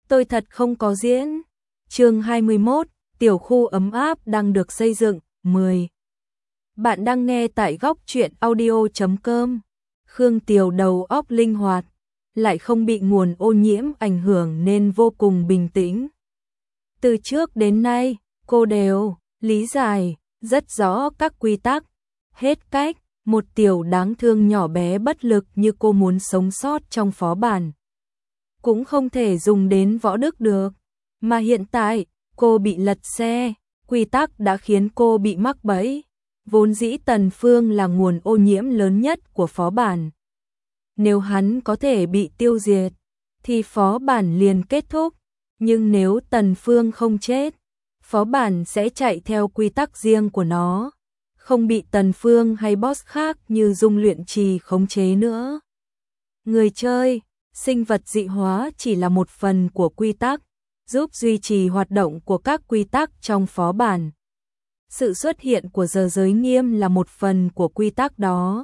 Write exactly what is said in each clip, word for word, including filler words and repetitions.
tôi thật không có diễn. Chương hai mươi mốt, tiểu khu ấm áp đang được xây dựng. mười. Bạn đang nghe tại góc truyện audio chấm com. Khương Tiều đầu óc linh hoạt, lại không bị nguồn ô nhiễm ảnh hưởng nên vô cùng bình tĩnh. Từ trước đến nay, cô đều lý giải rất rõ các quy tắc, hết cách. Một tiểu đáng thương nhỏ bé bất lực như cô muốn sống sót trong phó bản cũng không thể dùng đến võ đức được. Mà hiện tại, cô bị lật xe, quy tắc đã khiến cô bị mắc bẫy. Vốn dĩ Tần Phương là nguồn ô nhiễm lớn nhất của phó bản. Nếu hắn có thể bị tiêu diệt, thì phó bản liền kết thúc. Nhưng nếu Tần Phương không chết, phó bản sẽ chạy theo quy tắc riêng của nó, không bị Tần Phương hay boss khác như Dung Luyện Trì khống chế nữa. Người chơi, sinh vật dị hóa chỉ là một phần của quy tắc, giúp duy trì hoạt động của các quy tắc trong phó bản. Sự xuất hiện của giờ giới nghiêm là một phần của quy tắc đó.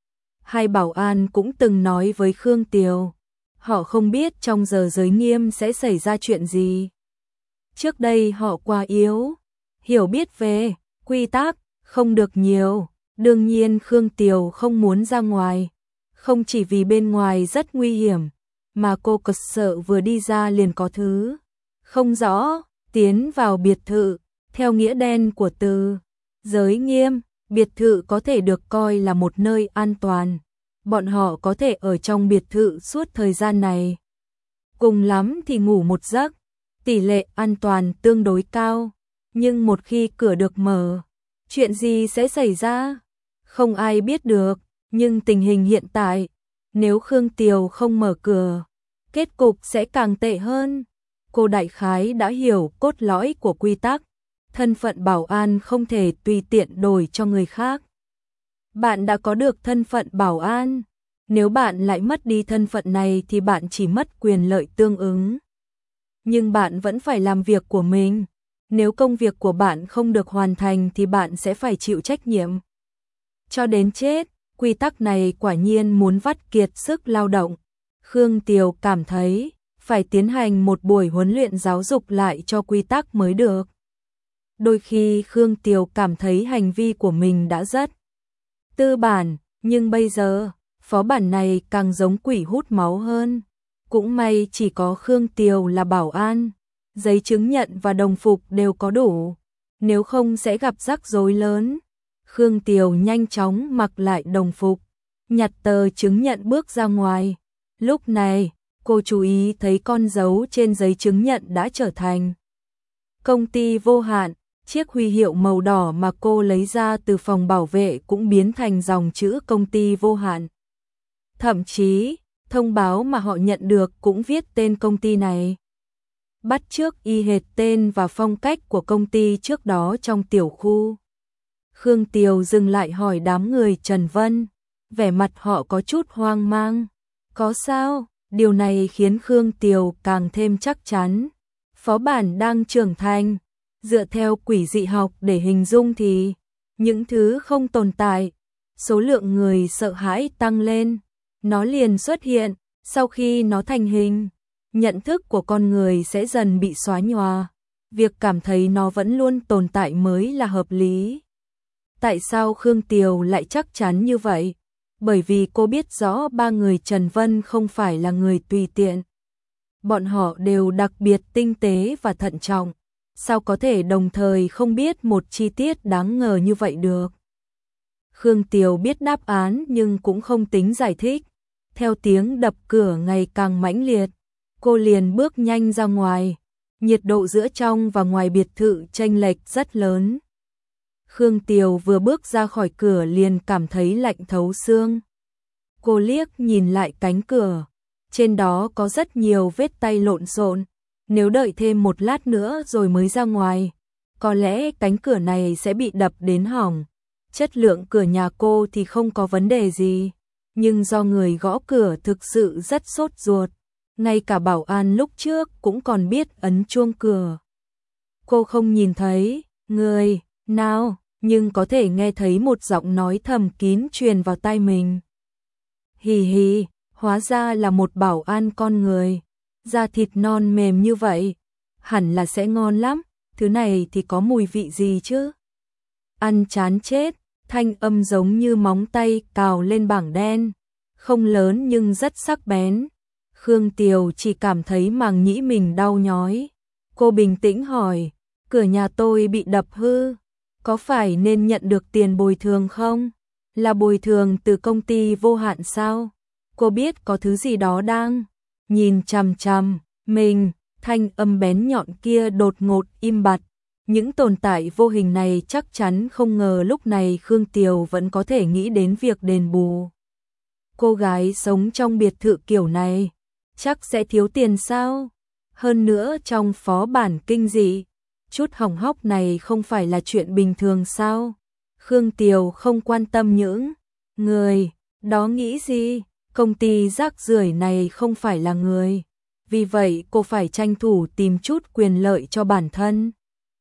Hai bảo an cũng từng nói với Khương Tiều, họ không biết trong giờ giới nghiêm sẽ xảy ra chuyện gì. Trước đây họ quá yếu, hiểu biết về quy tắc không được nhiều. Đương nhiên Khương Tiều không muốn ra ngoài, không chỉ vì bên ngoài rất nguy hiểm, mà cô cực sợ vừa đi ra liền có thứ không rõ tiến vào biệt thự. Theo nghĩa đen của từ giới nghiêm, biệt thự có thể được coi là một nơi an toàn. Bọn họ có thể ở trong biệt thự suốt thời gian này, cùng lắm thì ngủ một giấc, tỷ lệ an toàn tương đối cao. Nhưng một khi cửa được mở, chuyện gì sẽ xảy ra? Không ai biết được, nhưng tình hình hiện tại, nếu Khương Tiều không mở cửa, kết cục sẽ càng tệ hơn. Cô đại khái đã hiểu cốt lõi của quy tắc, thân phận bảo an không thể tùy tiện đổi cho người khác. Bạn đã có được thân phận bảo an, nếu bạn lại mất đi thân phận này thì bạn chỉ mất quyền lợi tương ứng. Nhưng bạn vẫn phải làm việc của mình. Nếu công việc của bạn không được hoàn thành thì bạn sẽ phải chịu trách nhiệm cho đến chết. Quy tắc này quả nhiên muốn vắt kiệt sức lao động. Khương Tiều cảm thấy phải tiến hành một buổi huấn luyện giáo dục lại cho quy tắc mới được. Đôi khi Khương Tiều cảm thấy hành vi của mình đã rất tư bản, nhưng bây giờ, phó bản này càng giống quỷ hút máu hơn. Cũng may chỉ có Khương Tiều là bảo an, giấy chứng nhận và đồng phục đều có đủ, nếu không sẽ gặp rắc rối lớn. Khương Tiều nhanh chóng mặc lại đồng phục, nhặt tờ chứng nhận bước ra ngoài. Lúc này, cô chú ý thấy con dấu trên giấy chứng nhận đã trở thành công ty vô hạn. Chiếc huy hiệu màu đỏ mà cô lấy ra từ phòng bảo vệ cũng biến thành dòng chữ công ty vô hạn. Thậm chí, thông báo mà họ nhận được cũng viết tên công ty này, bắt chước y hệt tên và phong cách của công ty trước đó trong tiểu khu. Khương Tiều dừng lại hỏi đám người Trần Vân, vẻ mặt họ có chút hoang mang. Có sao? Điều này khiến Khương Tiều càng thêm chắc chắn. Phó bản đang trưởng thành. Dựa theo quỷ dị học để hình dung thì những thứ không tồn tại, số lượng người sợ hãi tăng lên, nó liền xuất hiện. Sau khi nó thành hình, nhận thức của con người sẽ dần bị xóa nhòa. Việc cảm thấy nó vẫn luôn tồn tại mới là hợp lý. Tại sao Khương Tiều lại chắc chắn như vậy? Bởi vì cô biết rõ ba người Trần Vân không phải là người tùy tiện. Bọn họ đều đặc biệt tinh tế và thận trọng. Sao có thể đồng thời không biết một chi tiết đáng ngờ như vậy được? Khương Tiều biết đáp án nhưng cũng không tính giải thích. Theo tiếng đập cửa ngày càng mãnh liệt, cô liền bước nhanh ra ngoài. Nhiệt độ giữa trong và ngoài biệt thự chênh lệch rất lớn. Khương Tiều vừa bước ra khỏi cửa liền cảm thấy lạnh thấu xương. Cô liếc nhìn lại cánh cửa, trên đó có rất nhiều vết tay lộn xộn. Nếu đợi thêm một lát nữa rồi mới ra ngoài, có lẽ cánh cửa này sẽ bị đập đến hỏng. Chất lượng cửa nhà cô thì không có vấn đề gì, nhưng do người gõ cửa thực sự rất sốt ruột. Ngay cả bảo an lúc trước cũng còn biết ấn chuông cửa. Cô không nhìn thấy người nào, nhưng có thể nghe thấy một giọng nói thầm kín truyền vào tai mình. Hì hì, hóa ra là một bảo an con người. da thịt non mềm như vậy, hẳn là sẽ ngon lắm, thứ này thì có mùi vị gì chứ? Ăn chán chết, thanh âm giống như móng tay cào lên bảng đen, không lớn nhưng rất sắc bén. Khương Tiều chỉ cảm thấy màng nhĩ mình đau nhói. Cô bình tĩnh hỏi, cửa nhà tôi bị đập hư, có phải nên nhận được tiền bồi thường không? Là bồi thường từ công ty vô hạn sao? Cô biết có thứ gì đó đang nhìn chằm chằm mình, thanh âm bén nhọn kia đột ngột im bặt. Những tồn tại vô hình này chắc chắn không ngờ lúc này Khương Tiều vẫn có thể nghĩ đến việc đền bù. Cô gái sống trong biệt thự kiểu này, chắc sẽ thiếu tiền sao? Hơn nữa trong phó bản kinh dị, chút hỏng hóc này không phải là chuyện bình thường sao? Khương Tiều không quan tâm những người đó nghĩ gì, công ty rác rưởi này không phải là người. Vì vậy cô phải tranh thủ tìm chút quyền lợi cho bản thân.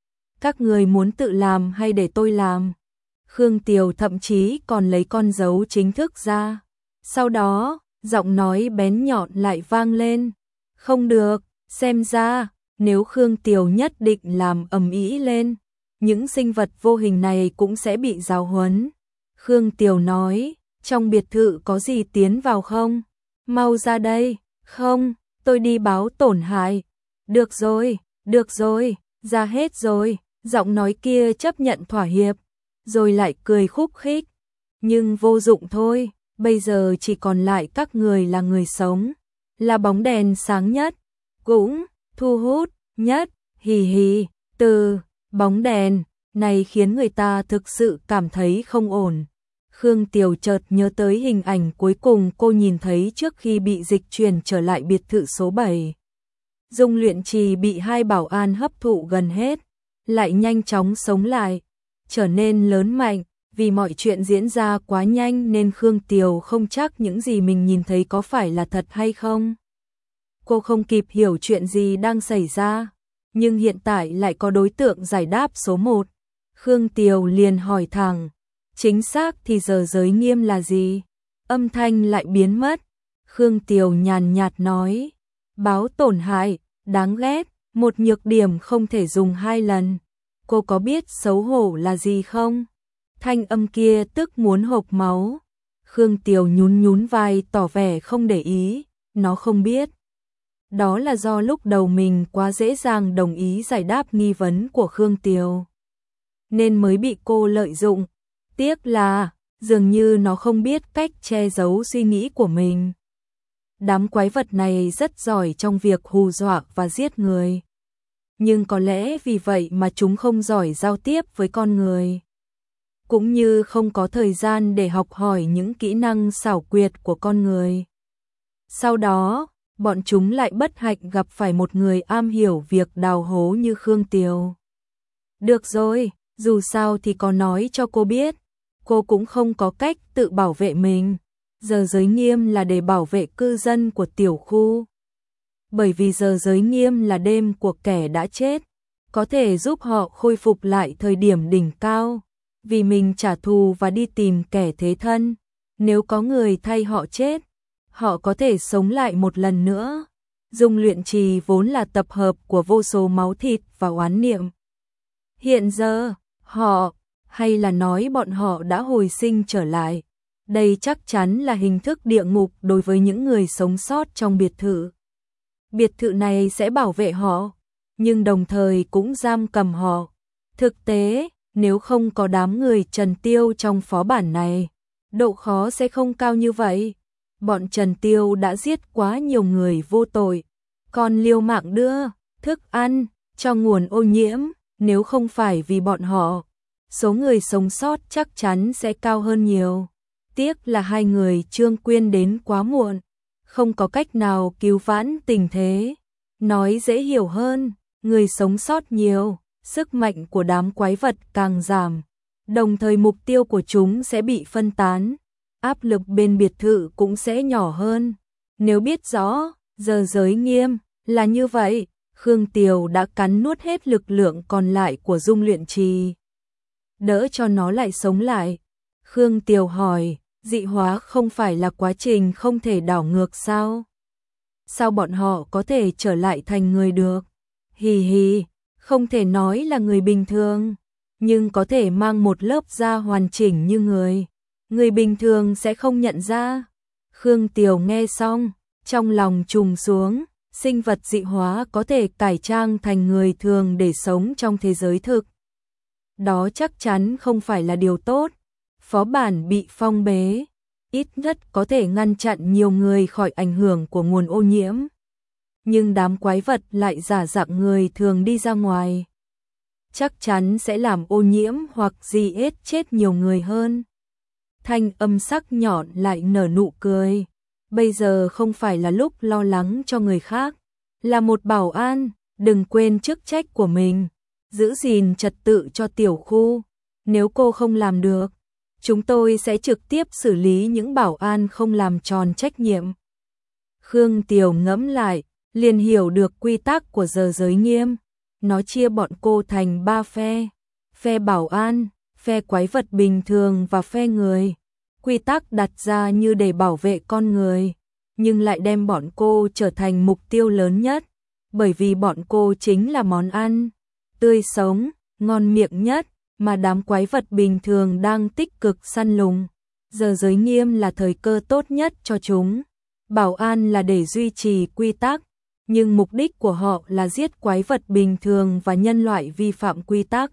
Các người muốn tự làm hay để tôi làm? Khương Tiều thậm chí còn lấy con dấu chính thức ra. Sau đó, giọng nói bén nhọn lại vang lên. Không được, xem ra, nếu Khương Tiều nhất định làm ầm ĩ lên, những sinh vật vô hình này cũng sẽ bị giáo huấn. Khương Tiều nói, trong biệt thự có gì tiến vào không? Mau ra đây, không, tôi đi báo tổn hại. Được rồi, được rồi, ra hết rồi. Giọng nói kia chấp nhận thỏa hiệp, rồi lại cười khúc khích. Nhưng vô dụng thôi, bây giờ chỉ còn lại các người là người sống, là bóng đèn sáng nhất, cũng thu hút nhất, hì hì. Từ bóng đèn này khiến người ta thực sự cảm thấy không ổn. Khương Tiều chợt nhớ tới hình ảnh cuối cùng cô nhìn thấy trước khi bị dịch chuyển trở lại biệt thự số bảy. Dung Luyện Trì bị hai bảo an hấp thụ gần hết, lại nhanh chóng sống lại, trở nên lớn mạnh. Vì mọi chuyện diễn ra quá nhanh nên Khương Tiều không chắc những gì mình nhìn thấy có phải là thật hay không. Cô không kịp hiểu chuyện gì đang xảy ra, nhưng hiện tại lại có đối tượng giải đáp số một. Khương Tiều liền hỏi thẳng, chính xác thì giờ giới nghiêm là gì? Âm thanh lại biến mất. Khương Tiều nhàn nhạt nói, báo tổn hại, đáng ghét, một nhược điểm không thể dùng hai lần. Cô có biết xấu hổ là gì không? Thanh âm kia tức muốn hộc máu. Khương Tiều nhún nhún vai tỏ vẻ không để ý, nó không biết. Đó là do lúc đầu mình quá dễ dàng đồng ý giải đáp nghi vấn của Khương Tiều, nên mới bị cô lợi dụng. Tiếc là, dường như nó không biết cách che giấu suy nghĩ của mình. Đám quái vật này rất giỏi trong việc hù dọa và giết người. Nhưng có lẽ vì vậy mà chúng không giỏi giao tiếp với con người, cũng như không có thời gian để học hỏi những kỹ năng xảo quyệt của con người. Sau đó, bọn chúng lại bất hạnh gặp phải một người am hiểu việc đào hố như Khương Tiều. Được rồi, dù sao thì có nói cho cô biết, cô cũng không có cách tự bảo vệ mình. Giờ giới nghiêm là để bảo vệ cư dân của tiểu khu. Bởi vì giờ giới nghiêm là đêm của kẻ đã chết, có thể giúp họ khôi phục lại thời điểm đỉnh cao, vì mình trả thù và đi tìm kẻ thế thân. Nếu có người thay họ chết, họ có thể sống lại một lần nữa. Dung Luyện Trì vốn là tập hợp của vô số máu thịt và oán niệm. Hiện giờ, họ, hay là nói bọn họ đã hồi sinh trở lại. Đây chắc chắn là hình thức địa ngục đối với những người sống sót trong biệt thự. Biệt thự này sẽ bảo vệ họ, nhưng đồng thời cũng giam cầm họ. Thực tế, nếu không có đám người Trần Tiêu trong phó bản này, độ khó sẽ không cao như vậy. Bọn Trần Tiêu đã giết quá nhiều người vô tội, còn liều mạng đưa thức ăn cho nguồn ô nhiễm. Nếu không phải vì bọn họ, số người sống sót chắc chắn sẽ cao hơn nhiều. Tiếc là hai người Trương Quyên đến quá muộn, không có cách nào cứu vãn tình thế. Nói dễ hiểu hơn, người sống sót nhiều, sức mạnh của đám quái vật càng giảm, đồng thời mục tiêu của chúng sẽ bị phân tán, áp lực bên biệt thự cũng sẽ nhỏ hơn. Nếu biết rõ, giờ giới nghiêm là như vậy, Khương Tiều đã cắn nuốt hết lực lượng còn lại của Dung Luyện Trì, đỡ cho nó lại sống lại. Khương Tiều hỏi, dị hóa không phải là quá trình không thể đảo ngược sao? sao bọn họ có thể trở lại thành người được? Hì hì, không thể nói là người bình thường, nhưng có thể mang một lớp da hoàn chỉnh như người. Người bình thường sẽ không nhận ra. Khương Tiều nghe xong, trong lòng trùng xuống, sinh vật dị hóa có thể cải trang thành người thường để sống trong thế giới thực. Đó chắc chắn không phải là điều tốt. Phó bản bị phong bế, ít nhất có thể ngăn chặn nhiều người khỏi ảnh hưởng của nguồn ô nhiễm. Nhưng đám quái vật lại giả dạng người thường đi ra ngoài. Chắc chắn sẽ làm ô nhiễm hoặc gì ết chết nhiều người hơn. Thanh âm sắc nhọn lại nở nụ cười. Bây giờ không phải là lúc lo lắng cho người khác. Là một bảo an, đừng quên chức trách của mình. Giữ gìn trật tự cho tiểu khu. Nếu cô không làm được, chúng tôi sẽ trực tiếp xử lý những bảo an không làm tròn trách nhiệm. Khương Tiều ngẫm lại, liền hiểu được quy tắc của giờ giới nghiêm. Nó chia bọn cô thành ba phe. Phe bảo an, phe quái vật bình thường và phe người. Quy tắc đặt ra như để bảo vệ con người, nhưng lại đem bọn cô trở thành mục tiêu lớn nhất. Bởi vì bọn cô chính là món ăn tươi sống, ngon miệng nhất mà đám quái vật bình thường đang tích cực săn lùng. Giờ giới nghiêm là thời cơ tốt nhất cho chúng. Bảo an là để duy trì quy tắc, nhưng mục đích của họ là giết quái vật bình thường và nhân loại vi phạm quy tắc.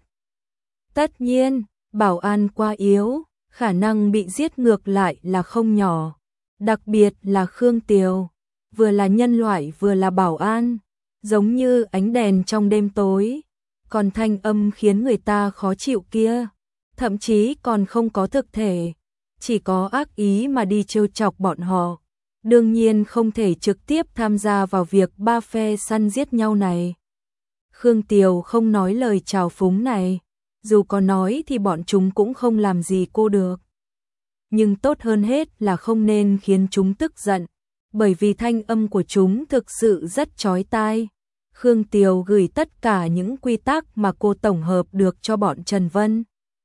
Tất nhiên, bảo an quá yếu, khả năng bị giết ngược lại là không nhỏ. Đặc biệt là Khương Tiều, vừa là nhân loại vừa là bảo an, giống như ánh đèn trong đêm tối. Còn thanh âm khiến người ta khó chịu kia, thậm chí còn không có thực thể, chỉ có ác ý mà đi trêu chọc bọn họ. Đương nhiên không thể trực tiếp tham gia vào việc ba phe săn giết nhau này. Khương Tiều không nói lời chào phúng này, dù có nói thì bọn chúng cũng không làm gì cô được. Nhưng tốt hơn hết là không nên khiến chúng tức giận, bởi vì thanh âm của chúng thực sự rất chói tai. Khương Tiều gửi tất cả những quy tắc mà cô tổng hợp được cho bọn Trần Vân,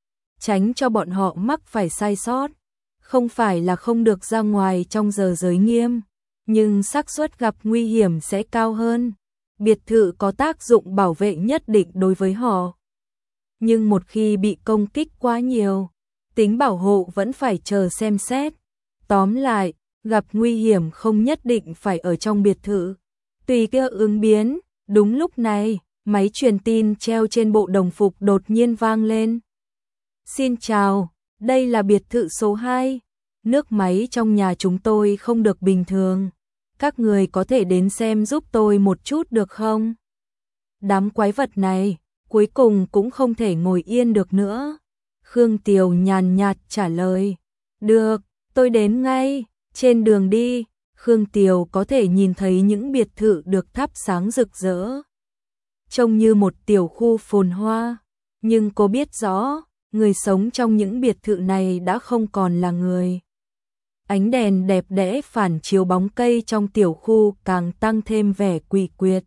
tránh cho bọn họ mắc phải sai sót. Không phải là không được ra ngoài trong giờ giới nghiêm, nhưng xác suất gặp nguy hiểm sẽ cao hơn. Biệt thự có tác dụng bảo vệ nhất định đối với họ, nhưng một khi bị công kích quá nhiều, tính bảo hộ vẫn phải chờ xem xét. Tóm lại, gặp nguy hiểm không nhất định phải ở trong biệt thự, tùy cơ ứng biến. Đúng lúc này, máy truyền tin treo trên bộ đồng phục đột nhiên vang lên. Xin chào, đây là biệt thự số hai. Nước máy trong nhà chúng tôi không được bình thường. Các người có thể đến xem giúp tôi một chút được không? Đám quái vật này, cuối cùng cũng không thể ngồi yên được nữa. Khương Tiều nhàn nhạt trả lời. Được, tôi đến ngay. Trên đường đi, Khương Tiều có thể nhìn thấy những biệt thự được thắp sáng rực rỡ, trông như một tiểu khu phồn hoa. Nhưng cô biết rõ, người sống trong những biệt thự này đã không còn là người. Ánh đèn đẹp đẽ phản chiếu bóng cây trong tiểu khu càng tăng thêm vẻ quỷ quyệt.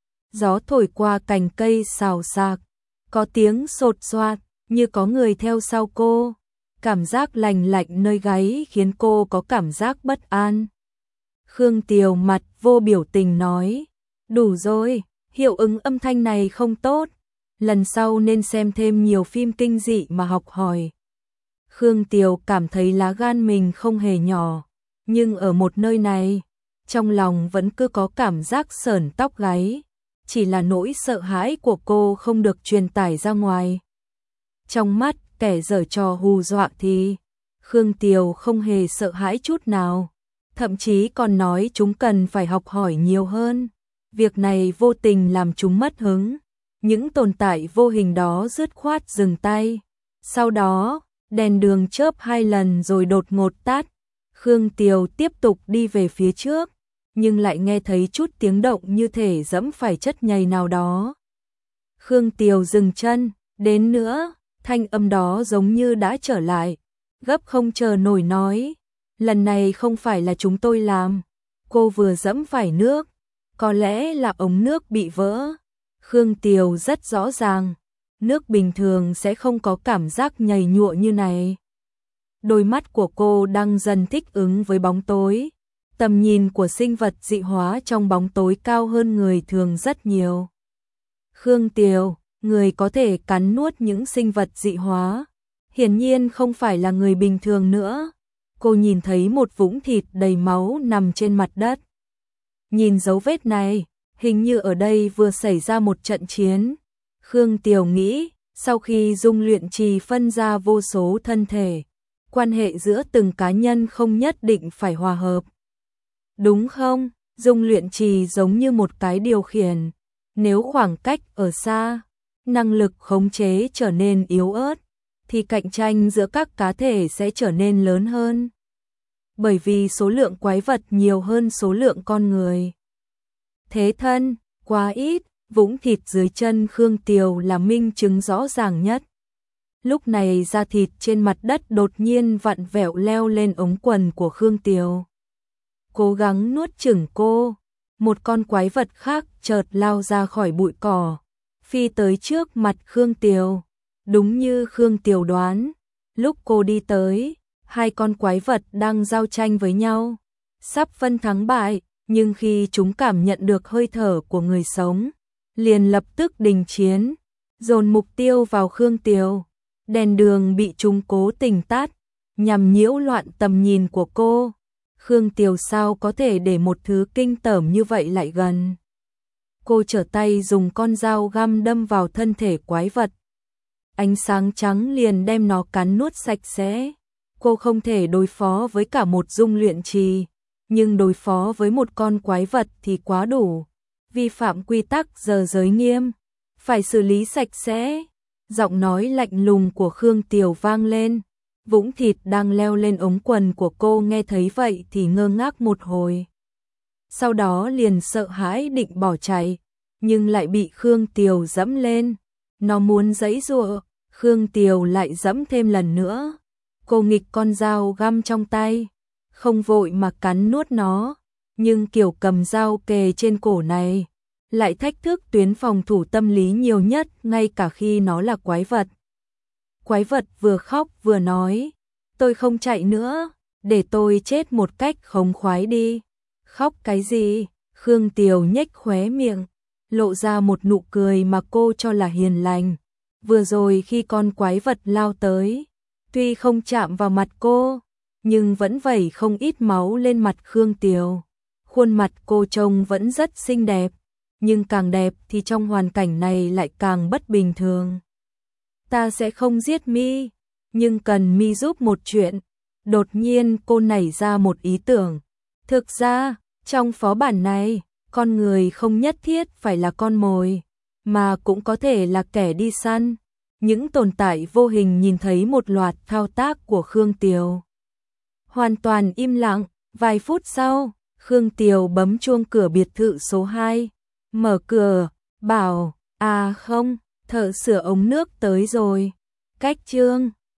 Gió thổi qua cành cây xào xạc, có tiếng sột soạt như có người theo sau cô. Cảm giác lành lạnh nơi gáy khiến cô có cảm giác bất an. Khương Tiều mặt vô biểu tình nói, đủ rồi, hiệu ứng âm thanh này không tốt, lần sau nên xem thêm nhiều phim kinh dị mà học hỏi. Khương Tiều cảm thấy lá gan mình không hề nhỏ, nhưng ở một nơi này, trong lòng vẫn cứ có cảm giác sởn tóc gáy, chỉ là nỗi sợ hãi của cô không được truyền tải ra ngoài. Trong mắt kẻ giở trò hù dọa thì Khương Tiều không hề sợ hãi chút nào, thậm chí còn nói chúng cần phải học hỏi nhiều hơn. Việc này vô tình làm chúng mất hứng, những tồn tại vô hình đó dứt khoát dừng tay. Sau đó, đèn đường chớp hai lần rồi đột ngột tắt. Khương Tiều tiếp tục đi về phía trước, nhưng lại nghe thấy chút tiếng động như thể dẫm phải chất nhầy nào đó. Khương Tiều dừng chân, đến nữa, thanh âm đó giống như đã trở lại, gấp không chờ nổi nói, lần này không phải là chúng tôi làm, cô vừa dẫm phải nước, có lẽ là ống nước bị vỡ. Khương Tiều rất rõ ràng, nước bình thường sẽ không có cảm giác nhầy nhụa như này. Đôi mắt của cô đang dần thích ứng với bóng tối, Tầm nhìn của sinh vật dị hóa trong bóng tối cao hơn người thường rất nhiều. Khương Tiều, người có thể cắn nuốt những sinh vật dị hóa, hiển nhiên không phải là người bình thường nữa. Cô nhìn thấy một vũng thịt đầy máu nằm trên mặt đất. Nhìn dấu vết này, hình như ở đây vừa xảy ra một trận chiến. Khương Tiều nghĩ, sau khi dung luyện trì phân ra vô số thân thể, quan hệ giữa từng cá nhân không nhất định phải hòa hợp. Đúng không? Dung luyện trì giống như một cái điều khiển. Nếu khoảng cách ở xa, năng lực khống chế trở nên yếu ớt, thì cạnh tranh giữa các cá thể sẽ trở nên lớn hơn. Bởi vì số lượng quái vật nhiều hơn số lượng con người. Thế thân, quá ít, vũng thịt dưới chân Khương Tiều là minh chứng rõ ràng nhất. Lúc này da thịt trên mặt đất đột nhiên vặn vẹo leo lên ống quần của Khương Tiều. Cố gắng nuốt chửng cô, một con quái vật khác chợt lao ra khỏi bụi cỏ, phi tới trước mặt Khương Tiều. Đúng như Khương Tiều đoán, lúc cô đi tới, hai con quái vật đang giao tranh với nhau, sắp phân thắng bại, nhưng khi chúng cảm nhận được hơi thở của người sống, liền lập tức đình chiến, dồn mục tiêu vào Khương Tiều. Đèn đường bị chúng cố tình tắt, nhằm nhiễu loạn tầm nhìn của cô. Khương Tiều sao có thể để một thứ kinh tởm như vậy lại gần. Cô trở tay dùng con dao găm đâm vào thân thể quái vật. Ánh sáng trắng liền đem nó cắn nuốt sạch sẽ. Cô không thể đối phó với cả một dung luyện trì, nhưng đối phó với một con quái vật thì quá đủ. Vi phạm quy tắc giờ giới nghiêm, phải xử lý sạch sẽ. Giọng nói lạnh lùng của Khương Tiều vang lên. Vũng thịt đang leo lên ống quần của cô nghe thấy vậy thì ngơ ngác một hồi. Sau đó liền sợ hãi định bỏ chạy, nhưng lại bị Khương Tiều dẫm lên. Nó muốn giãy giụa, Khương Tiều lại dẫm thêm lần nữa. Cô nghịch con dao găm trong tay, không vội mà cắn nuốt nó, nhưng kiểu cầm dao kề trên cổ này lại thách thức tuyến phòng thủ tâm lý nhiều nhất ngay cả khi nó là quái vật. Quái vật vừa khóc vừa nói, tôi không chạy nữa, để tôi chết một cách khống khoái đi. Khóc cái gì? Khương Tiều nhếch khóe miệng, lộ ra một nụ cười mà cô cho là hiền lành. Vừa rồi khi con quái vật lao tới, tuy không chạm vào mặt cô, nhưng vẫn vẩy không ít máu lên mặt Khương Tiều. Khuôn mặt cô trông vẫn rất xinh đẹp, nhưng càng đẹp thì trong hoàn cảnh này lại càng bất bình thường. Ta sẽ không giết mi, nhưng cần mi giúp một chuyện. Đột nhiên cô nảy ra một ý tưởng. Thực ra, trong phó bản này, con người không nhất thiết phải là con mồi, mà cũng có thể là kẻ đi săn. Những tồn tại vô hình nhìn thấy một loạt thao tác của Khương Tiều. Hoàn toàn im lặng, vài phút sau, Khương Tiều bấm chuông cửa biệt thự số hai. Mở cửa, bảo, à không, thợ sửa ống nước tới rồi. Cách chương